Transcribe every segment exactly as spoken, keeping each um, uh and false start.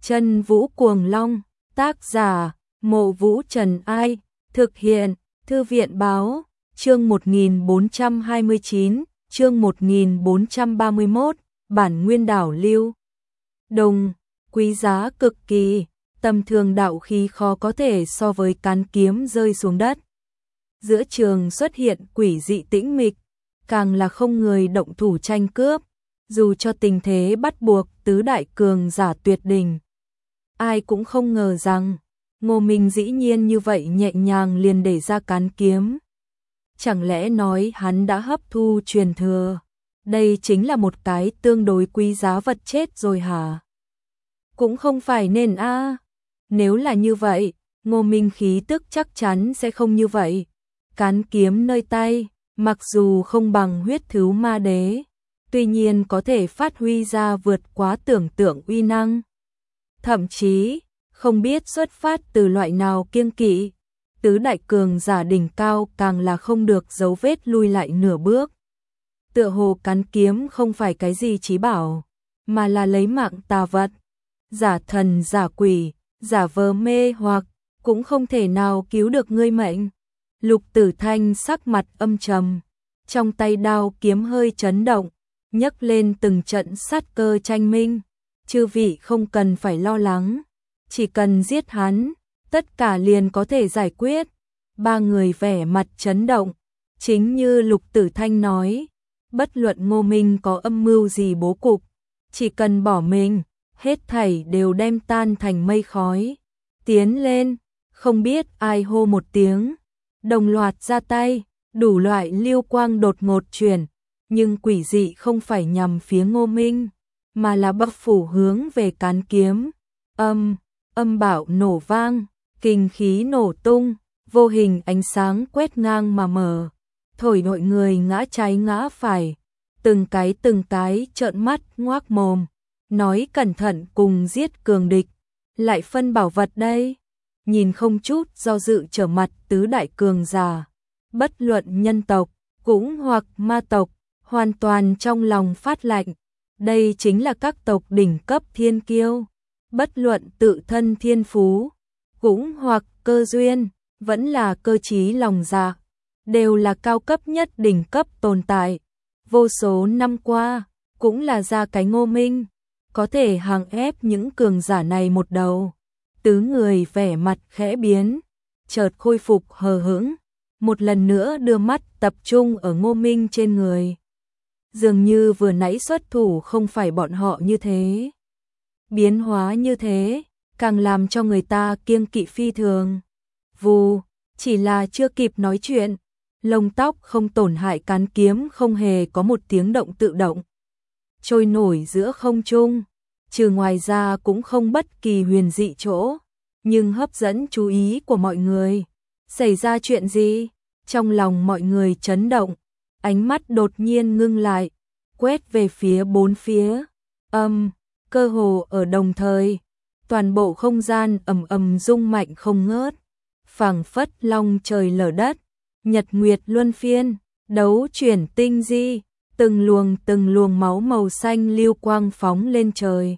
Chân Vũ Cuồng Long, tác giả, Mộ Vũ Trần Ai, thực hiện, Thư viện Báo, chương một nghìn bốn trăm hai mươi chín, chương một nghìn bốn trăm ba mươi mốt, bản nguyên đảo lưu. Đồng, quý giá cực kỳ, tầm thường đạo khí khó có thể so với cán kiếm rơi xuống đất. Giữa trường xuất hiện quỷ dị tĩnh mịch, càng là không người động thủ tranh cướp, dù cho tình thế bắt buộc tứ đại cường giả tuyệt đỉnh. Ai cũng không ngờ rằng, Ngô Minh dĩ nhiên như vậy nhẹ nhàng liền để ra cán kiếm. Chẳng lẽ nói hắn đã hấp thu truyền thừa? Đây chính là một cái tương đối quý giá vật chết rồi hả? Cũng không phải nên a. À. Nếu là như vậy, Ngô Minh khí tức chắc chắn sẽ không như vậy. Cán kiếm nơi tay, mặc dù không bằng huyết thứu ma đế, tuy nhiên có thể phát huy ra vượt quá tưởng tượng uy năng. Thậm chí, không biết xuất phát từ loại nào kiêng kỵ, tứ đại cường giả đỉnh cao càng là không được dấu vết lui lại nửa bước. Tựa hồ cán kiếm không phải cái gì chí bảo, mà là lấy mạng tà vật, giả thần giả quỷ, giả vờ mê hoặc, cũng không thể nào cứu được ngươi mệnh. Lục Tử Thanh sắc mặt âm trầm, trong tay đao kiếm hơi chấn động, nhấc lên từng trận sát cơ tranh minh. Chư vị không cần phải lo lắng, chỉ cần giết hắn, tất cả liền có thể giải quyết. Ba người vẻ mặt chấn động, chính như Lục Tử Thanh nói, bất luận Ngô Minh có âm mưu gì bố cục, chỉ cần bỏ mình, hết thảy đều đem tan thành mây khói. Tiến lên, không biết ai hô một tiếng, đồng loạt ra tay, đủ loại lưu quang đột ngột chuyển, nhưng quỷ dị không phải nhằm phía Ngô Minh, mà là bắc phủ hướng về cán kiếm. Âm, âm bảo nổ vang, kinh khí nổ tung, vô hình ánh sáng quét ngang mà mở, thổi đội người ngã trái ngã phải, từng cái từng cái trợn mắt ngoác mồm, nói cẩn thận cùng giết cường địch, lại phân bảo vật đây. Nhìn không chút do dự trở mặt tứ đại cường giả, bất luận nhân tộc, cũng hoặc ma tộc, hoàn toàn trong lòng phát lạnh. Đây chính là các tộc đỉnh cấp thiên kiêu, bất luận tự thân thiên phú, cũng hoặc cơ duyên, vẫn là cơ trí lòng dạ, đều là cao cấp nhất đỉnh cấp tồn tại. Vô số năm qua, cũng là ra cái Ngô Minh, có thể hàng ép những cường giả này một đầu. Tứ người vẻ mặt khẽ biến, chợt khôi phục hờ hững, một lần nữa đưa mắt tập trung ở Ngô Minh trên người. Dường như vừa nãy xuất thủ không phải bọn họ như thế. Biến hóa như thế, càng làm cho người ta kiêng kỵ phi thường. Vù, chỉ là chưa kịp nói chuyện, lông tóc không tổn hại cán kiếm không hề có một tiếng động tự động. Trôi nổi giữa không trung, trừ ngoài ra cũng không bất kỳ huyền dị chỗ, nhưng hấp dẫn chú ý của mọi người. Xảy ra chuyện gì? Trong lòng mọi người chấn động, ánh mắt đột nhiên ngưng lại, quét về phía bốn phía. Âm, cơ hồ ở đồng thời, toàn bộ không gian ầm ầm rung mạnh không ngớt, phảng phất long trời lở đất, nhật nguyệt luân phiên, đấu chuyển tinh di, từng luồng từng luồng máu màu xanh lưu quang phóng lên trời,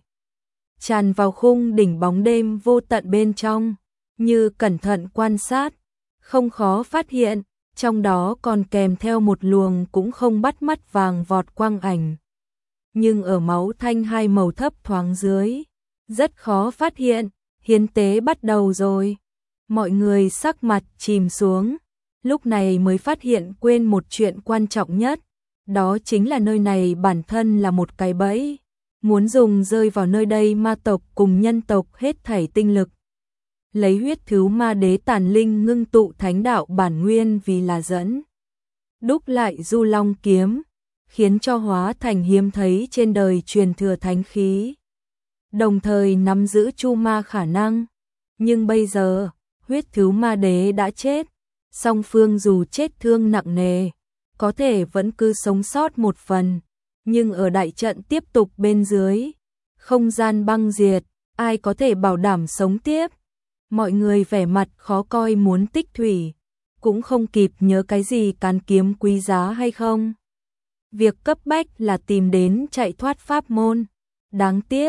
tràn vào khung đỉnh bóng đêm vô tận bên trong. Như cẩn thận quan sát, không khó phát hiện, trong đó còn kèm theo một luồng cũng không bắt mắt vàng vọt quang ảnh. Nhưng ở máu thanh hai màu thấp thoáng dưới, rất khó phát hiện, hiến tế bắt đầu rồi. Mọi người sắc mặt chìm xuống, lúc này mới phát hiện quên một chuyện quan trọng nhất, đó chính là nơi này bản thân là một cái bẫy, muốn dùng rơi vào nơi đây ma tộc cùng nhân tộc hết thảy tinh lực. Lấy huyết thứu ma đế tàn linh ngưng tụ thánh đạo bản nguyên vì là dẫn, đúc lại du long kiếm, khiến cho hóa thành hiếm thấy trên đời truyền thừa thánh khí, đồng thời nắm giữ chu ma khả năng. Nhưng bây giờ, huyết thứu ma đế đã chết, song phương dù chết thương nặng nề, có thể vẫn cứ sống sót một phần, nhưng ở đại trận tiếp tục bên dưới, không gian băng diệt, ai có thể bảo đảm sống tiếp? Mọi người vẻ mặt khó coi muốn tích thủy, cũng không kịp nhớ cái gì cán kiếm quý giá hay không. Việc cấp bách là tìm đến chạy thoát pháp môn. Đáng tiếc,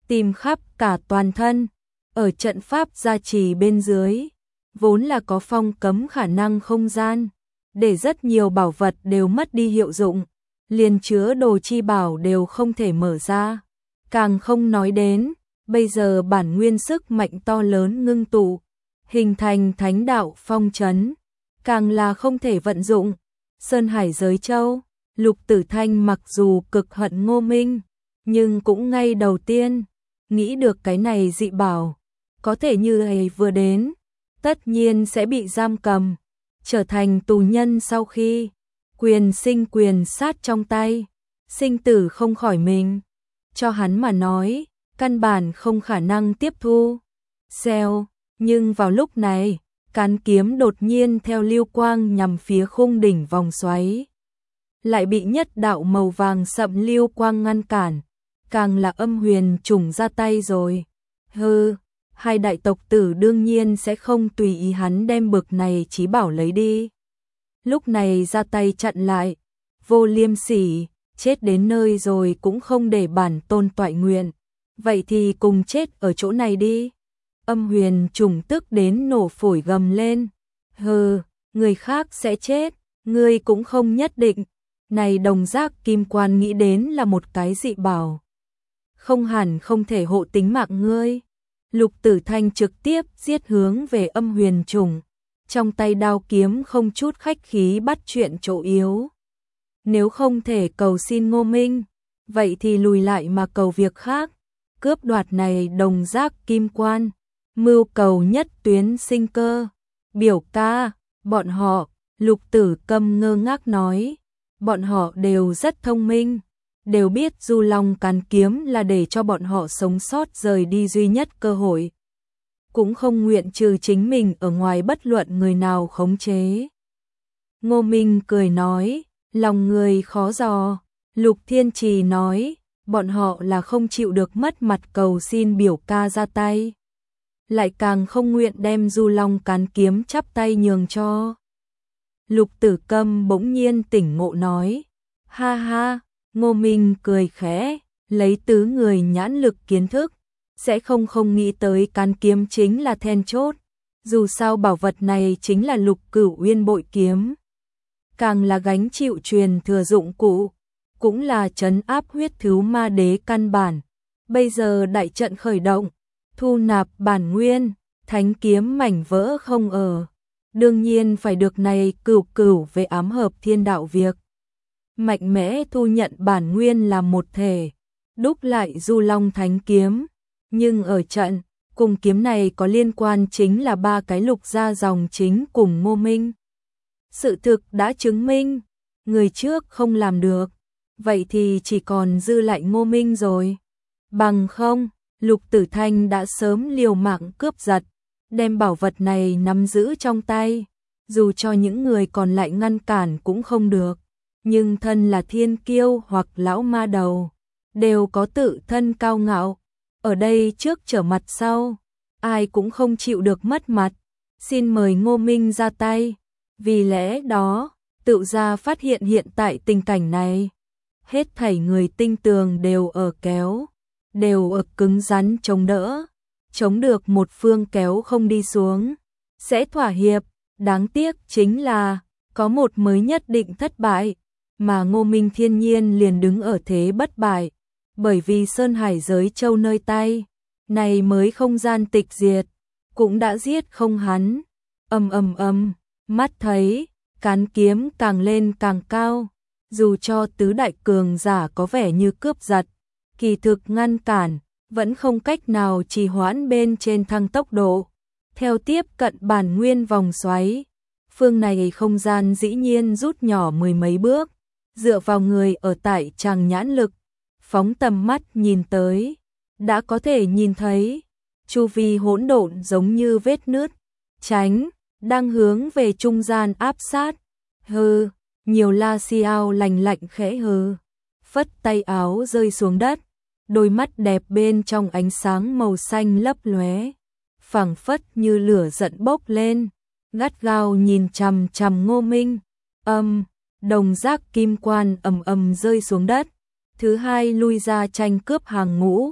tìm khắp cả toàn thân, ở trận pháp gia trì bên dưới, vốn là có phong cấm khả năng không gian, để rất nhiều bảo vật đều mất đi hiệu dụng, liền chứa đồ chi bảo đều không thể mở ra, càng không nói đến, bây giờ bản nguyên sức mạnh to lớn ngưng tụ, hình thành thánh đạo phong trấn, càng là không thể vận dụng. Sơn Hải Giới Châu, Lục Tử Thanh mặc dù cực hận Ngô Minh, nhưng cũng ngay đầu tiên nghĩ được cái này dị bảo, có thể như ấy vừa đến, tất nhiên sẽ bị giam cầm, trở thành tù nhân sau khi quyền sinh quyền sát trong tay, sinh tử không khỏi mình, cho hắn mà nói, căn bản không khả năng tiếp thu. Xèo, nhưng vào lúc này, cán kiếm đột nhiên theo lưu quang nhằm phía khung đỉnh vòng xoáy, lại bị nhất đạo màu vàng sậm lưu quang ngăn cản, càng là Âm Huyền Trùng ra tay rồi. Hừ, hai đại tộc tử đương nhiên sẽ không tùy ý hắn đem bực này chí bảo lấy đi. Lúc này ra tay chặn lại, vô liêm sỉ, chết đến nơi rồi cũng không để bản tôn toại nguyện, vậy thì cùng chết ở chỗ này đi. Âm Huyền Trùng tức đến nổ phổi gầm lên, hừ, người khác sẽ chết, ngươi cũng không nhất định. Này Đồng Giác Kim Quan nghĩ đến là một cái dị bảo, không hẳn không thể hộ tính mạng ngươi. Lục Tử Thanh trực tiếp giết hướng về Âm Huyền Trùng, trong tay đao kiếm không chút khách khí bắt chuyện chỗ yếu. Nếu không thể cầu xin Ngô Minh, vậy thì lùi lại mà cầu việc khác, cướp đoạt này Đồng Giác Kim Quan, mưu cầu nhất tuyến sinh cơ. Biểu ca, bọn họ, Lục Tử Câm ngơ ngác nói, bọn họ đều rất thông minh, đều biết Du Long cán kiếm là để cho bọn họ sống sót rời đi duy nhất cơ hội, cũng không nguyện trừ chính mình ở ngoài bất luận người nào khống chế. Ngô Minh cười nói, lòng người khó dò. Lục Thiên Trì nói, bọn họ là không chịu được mất mặt cầu xin biểu ca ra tay, lại càng không nguyện đem Du Long cán kiếm chắp tay nhường cho. Lục Tử Câm bỗng nhiên tỉnh ngộ nói, ha ha. Ngô Minh cười khẽ, lấy tứ người nhãn lực kiến thức, sẽ không không nghĩ tới cán kiếm chính là then chốt, dù sao bảo vật này chính là Lục Cửu Uyên bội kiếm, càng là gánh chịu truyền thừa dụng cụ, cũng là trấn áp huyết thứ ma đế căn bản. Bây giờ đại trận khởi động, thu nạp bản nguyên, thánh kiếm mảnh vỡ không ở, đương nhiên phải được này cửu cửu về ám hợp thiên đạo việc. Mạnh mẽ thu nhận bản nguyên làm một thể, đúc lại Du Long thánh kiếm, nhưng ở trận, cùng kiếm này có liên quan chính là ba cái Lục gia dòng chính cùng Ngô Minh. Sự thực đã chứng minh, người trước không làm được, vậy thì chỉ còn dư lại Ngô Minh rồi. Bằng không, Lục Tử Thanh đã sớm liều mạng cướp giật, đem bảo vật này nắm giữ trong tay, dù cho những người còn lại ngăn cản cũng không được. Nhưng thân là thiên kiêu hoặc lão ma đầu, đều có tự thân cao ngạo, ở đây trước trở mặt sau, ai cũng không chịu được mất mặt, xin mời Ngô Minh ra tay. Vì lẽ đó, tự ra phát hiện hiện tại tình cảnh này, hết thảy người tinh tường đều ở kéo, đều ở cứng rắn chống đỡ, chống được một phương kéo không đi xuống, sẽ thỏa hiệp, đáng tiếc chính là, có một mới nhất định thất bại. Mà Ngô Minh thiên nhiên liền đứng ở thế bất bại, bởi vì Sơn Hải Giới Châu nơi tay, này mới không gian tịch diệt, cũng đã giết không hắn. Ầm ầm ầm, mắt thấy, cán kiếm càng lên càng cao, dù cho tứ đại cường giả có vẻ như cướp giật, kỳ thực ngăn cản, vẫn không cách nào trì hoãn bên trên thăng tốc độ. Theo tiếp cận bản nguyên vòng xoáy, phương này không gian dĩ nhiên rút nhỏ mười mấy bước. Dựa vào người ở tại tràng nhãn lực, phóng tầm mắt nhìn tới, đã có thể nhìn thấy, chu vi hỗn độn giống như vết nứt, tránh, đang hướng về trung gian áp sát. Hừ, nhiều La Xiao lành lạnh khẽ hừ, phất tay áo rơi xuống đất, đôi mắt đẹp bên trong ánh sáng màu xanh lấp lóe, phảng phất như lửa giận bốc lên, gắt gao nhìn chằm chằm Ngô Minh. Âm, Đồng Giác Kim Quan ầm ầm rơi xuống đất, thứ hai lui ra tranh cướp hàng ngũ,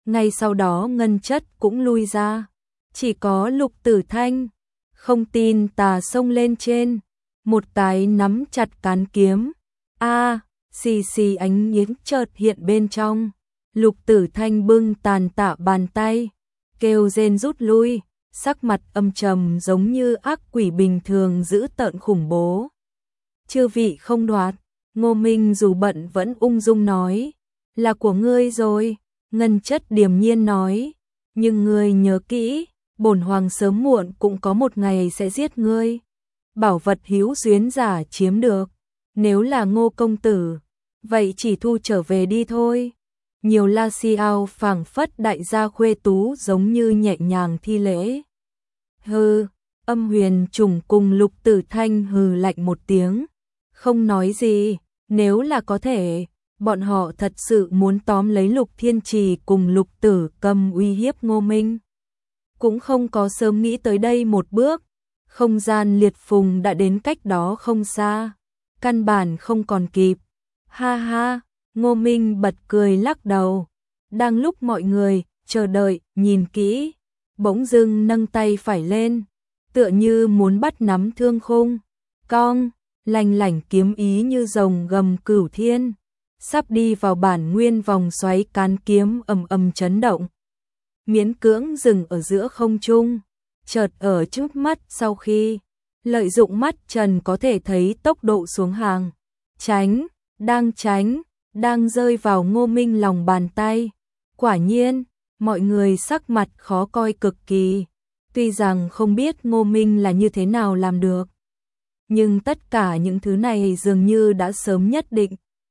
ngay sau đó ngân chất cũng lui ra. Chỉ có Lục Tử Thanh, không tin tà xông lên trên, một cái nắm chặt cán kiếm. A, xì xì ánh nhiếng chợt hiện bên trong. Lục Tử Thanh bưng tàn tạ bàn tay, kêu rên rút lui, sắc mặt âm trầm giống như ác quỷ bình thường dữ tợn khủng bố. Chư vị không đoạt, Ngô Minh dù bận vẫn ung dung nói, là của ngươi rồi. Ngân chất điềm nhiên nói, nhưng ngươi nhớ kỹ, bổn hoàng sớm muộn cũng có một ngày sẽ giết ngươi. Bảo vật hữu duyên giả chiếm được, nếu là Ngô công tử, vậy chỉ thu trở về đi thôi. Nhiều La Xiao phảng phất đại gia khuê tú giống như nhẹ nhàng thi lễ. Hừ, Âm Huyền Trùng cùng Lục Tử Thanh hừ lạnh một tiếng, không nói gì. Nếu là có thể, bọn họ thật sự muốn tóm lấy Lục Thiên Trì cùng Lục Tử Cầm uy hiếp Ngô Minh. Cũng không có sớm nghĩ tới đây một bước, không gian liệt phùng đã đến cách đó không xa, căn bản không còn kịp. Ha ha, Ngô Minh bật cười lắc đầu. Đang lúc mọi người chờ đợi, nhìn kỹ, bỗng dưng nâng tay phải lên, tựa như muốn bắt nắm thương khung. Cong, lành lảnh kiếm ý như rồng gầm cửu thiên, sắp đi vào bản nguyên vòng xoáy cán kiếm ầm ầm chấn động. Miễn cưỡng dừng ở giữa không trung, chợt ở trước mắt sau khi lợi dụng mắt trần có thể thấy tốc độ xuống hàng, tránh, đang tránh, đang rơi vào Ngô Minh lòng bàn tay. Quả nhiên, mọi người sắc mặt khó coi cực kỳ, tuy rằng không biết Ngô Minh là như thế nào làm được, nhưng tất cả những thứ này dường như đã sớm nhất định.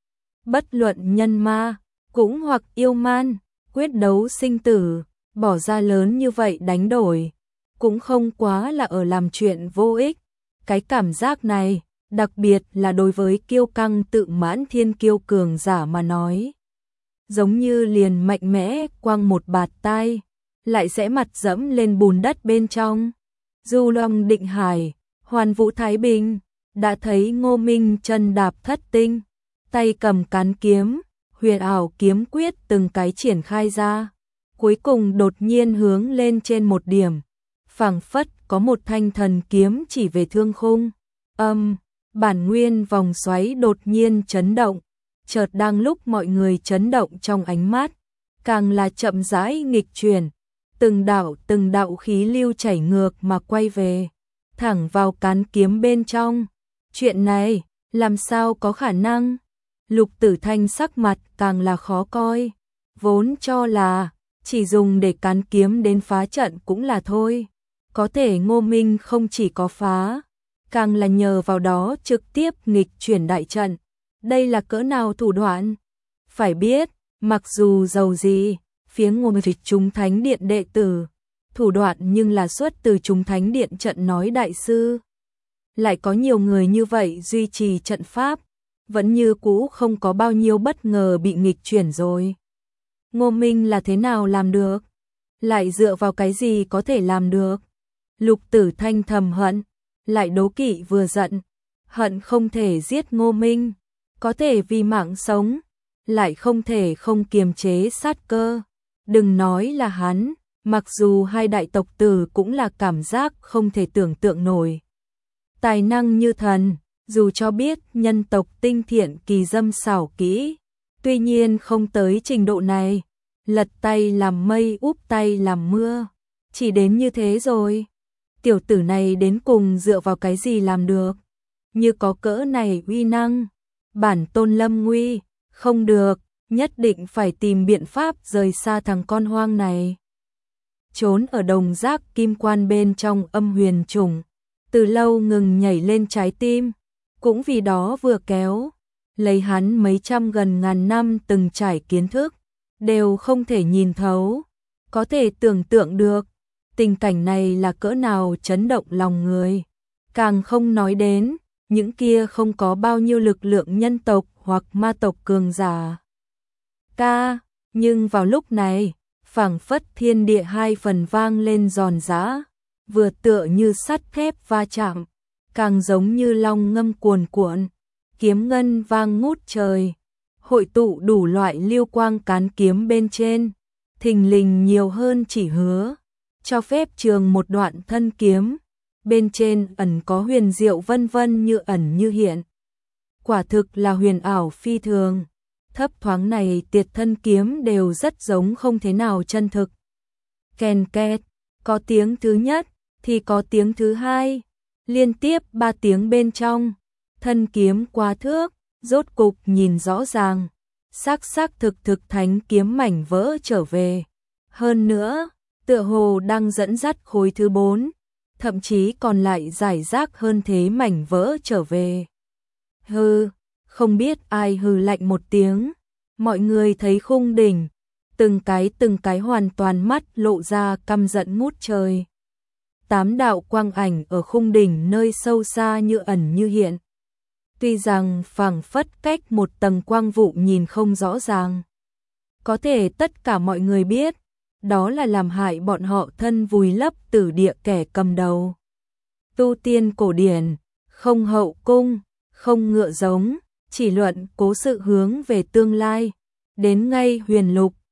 Bất luận nhân ma, cũng hoặc yêu man, quyết đấu sinh tử, bỏ ra lớn như vậy đánh đổi, cũng không quá là ở làm chuyện vô ích. Cái cảm giác này, đặc biệt là đối với kiêu căng tự mãn thiên kiêu cường giả mà nói, giống như liền mạnh mẽ quăng một bạt tai, lại sẽ mặt dẫm lên bùn đất bên trong. Du Long Định Hải, Hoàn Vũ Thái Bình, đã thấy Ngô Minh chân đạp thất tinh, tay cầm cán kiếm, huyền ảo kiếm quyết từng cái triển khai ra, cuối cùng đột nhiên hướng lên trên một điểm, phảng phất có một thanh thần kiếm chỉ về thương khung. Âm, bản nguyên vòng xoáy đột nhiên chấn động, chợt đang lúc mọi người chấn động trong ánh mắt, càng là chậm rãi nghịch chuyển, từng đạo từng đạo khí lưu chảy ngược mà quay về, thẳng vào cán kiếm bên trong. Chuyện này, làm sao có khả năng? Lục Tử Thanh sắc mặt càng là khó coi, vốn cho là chỉ dùng để cán kiếm đến phá trận cũng là thôi, có thể Ngô Minh không chỉ có phá, càng là nhờ vào đó trực tiếp nghịch chuyển đại trận. Đây là cỡ nào thủ đoạn? Phải biết, mặc dù giàu gì, phía Ngô Minh Chúng Thánh Điện đệ tử, thủ đoạn nhưng là xuất từ Chúng Thánh Điện trận nói đại sư. Lại có nhiều người như vậy duy trì trận pháp, vẫn như cũ không có bao nhiêu bất ngờ bị nghịch chuyển rồi. Ngô Minh là thế nào làm được? Lại dựa vào cái gì có thể làm được? Lục Tử Thanh thầm hận, lại đố kỵ vừa giận, hận không thể giết Ngô Minh, có thể vì mạng sống, lại không thể không kiềm chế sát cơ. Đừng nói là hắn, mặc dù hai đại tộc tử cũng là cảm giác không thể tưởng tượng nổi. Tài năng như thần, dù cho biết nhân tộc tinh thiện kỳ dâm xảo kỹ, tuy nhiên không tới trình độ này, lật tay làm mây úp tay làm mưa, chỉ đến như thế rồi. Tiểu tử này đến cùng dựa vào cái gì làm được? Như có cỡ này uy năng, bản tôn lâm nguy, không được, nhất định phải tìm biện pháp rời xa thằng con hoang này. Trốn ở đồng giác kim quan bên trong Âm Huyền Trùng, từ lâu ngừng nhảy lên trái tim, cũng vì đó vừa kéo, lấy hắn mấy trăm gần ngàn năm từng trải kiến thức, đều không thể nhìn thấu, có thể tưởng tượng được, tình cảnh này là cỡ nào chấn động lòng người, càng không nói đến, những kia không có bao nhiêu lực lượng nhân tộc hoặc ma tộc cường giả. Ca, nhưng vào lúc này, phảng phất thiên địa hai phần vang lên giòn giã, vừa tựa như sắt thép va chạm, càng giống như long ngâm cuồn cuộn, kiếm ngân vang ngút trời, hội tụ đủ loại lưu quang cán kiếm bên trên, thình lình nhiều hơn chỉ hứa, cho phép trường một đoạn thân kiếm, bên trên ẩn có huyền diệu vân vân như ẩn như hiện. Quả thực là huyền ảo phi thường, thấp thoáng này tiệt thân kiếm đều rất giống không thế nào chân thực. Kèn két, có tiếng thứ nhất, thì có tiếng thứ hai, liên tiếp ba tiếng bên trong, thân kiếm quá thước, rốt cục nhìn rõ ràng, xác xác thực thực thánh kiếm mảnh vỡ trở về. Hơn nữa, tựa hồ đang dẫn dắt khối thứ bốn, thậm chí còn lại giải rác hơn thế mảnh vỡ trở về. Hừ, không biết ai hừ lạnh một tiếng, mọi người thấy khung đỉnh, từng cái từng cái hoàn toàn mắt lộ ra căm giận ngút trời. Tám đạo quang ảnh ở khung đỉnh nơi sâu xa như ẩn như hiện. Tuy rằng phảng phất cách một tầng quang vụ nhìn không rõ ràng. Có thể tất cả mọi người biết, đó là làm hại bọn họ thân vùi lấp tử địa kẻ cầm đầu. Tu tiên cổ điển, không hậu cung, không ngựa giống, chỉ luận cố sự hướng về tương lai. Đến ngay huyền lục,